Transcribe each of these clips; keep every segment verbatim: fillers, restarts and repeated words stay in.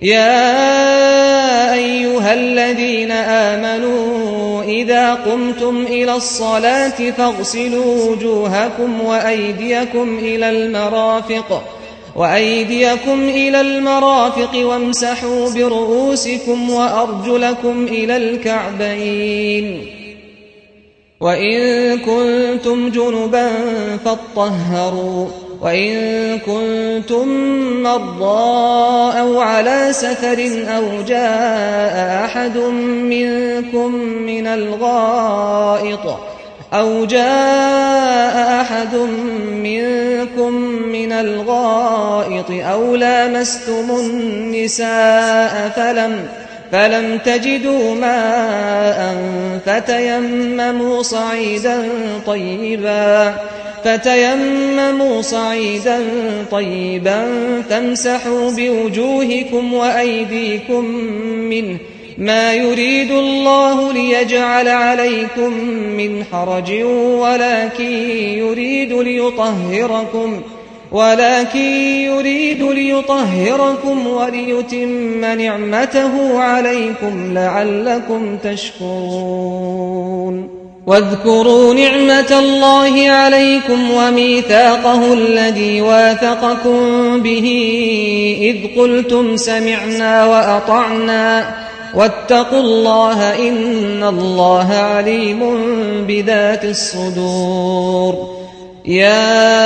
يا أيها الذين آمنوا إذا قمتم إلى الصلاة فاغسلوا وجوهكم وأيديكم إلى المرافق وأيديكم إلى المرافق وامسحوا برؤوسكم وأرجلكم إلى الكعبين وإن كنتم جنبا فاطهروا وإن كنتم مرضى أو على سفر أو جاء أحد منكم من الغائط أو جاء أحد منكم من الغائط أو لامستم النساء فلم فلم تجدوا ماء فتيمموا صعيدا طيبا فتيمموا صعيدا طيبا فامسحوا بوجوهكم وأيديكم منه ما يريد الله ليجعل عليكم من حرج ولكن يريد ليطهركم ولكن يريد ليطهركم وليتم نعمته عليكم لعلكم تشكرون واذكروا نعمة الله عليكم وميثاقه الذي واثقكم به إذ قلتم سمعنا وأطعنا واتقوا الله إن الله عليم بذات الصدور يا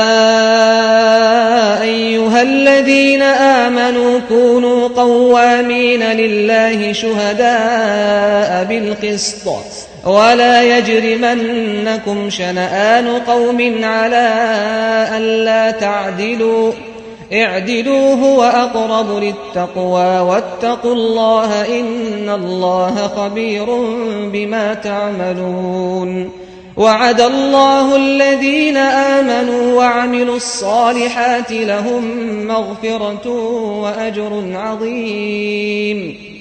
أيها الذين آمنوا كونوا قوامين لله شهداء بالقسط ولا يجرمنكم شنآن قوم على ألا تعدلوا اعدلوا هو أقرب للتقوى واتقوا الله إن الله خبير بما تعملون وعد الله الذين آمنوا وعملوا الصالحات لهم مغفرة وأجر عظيم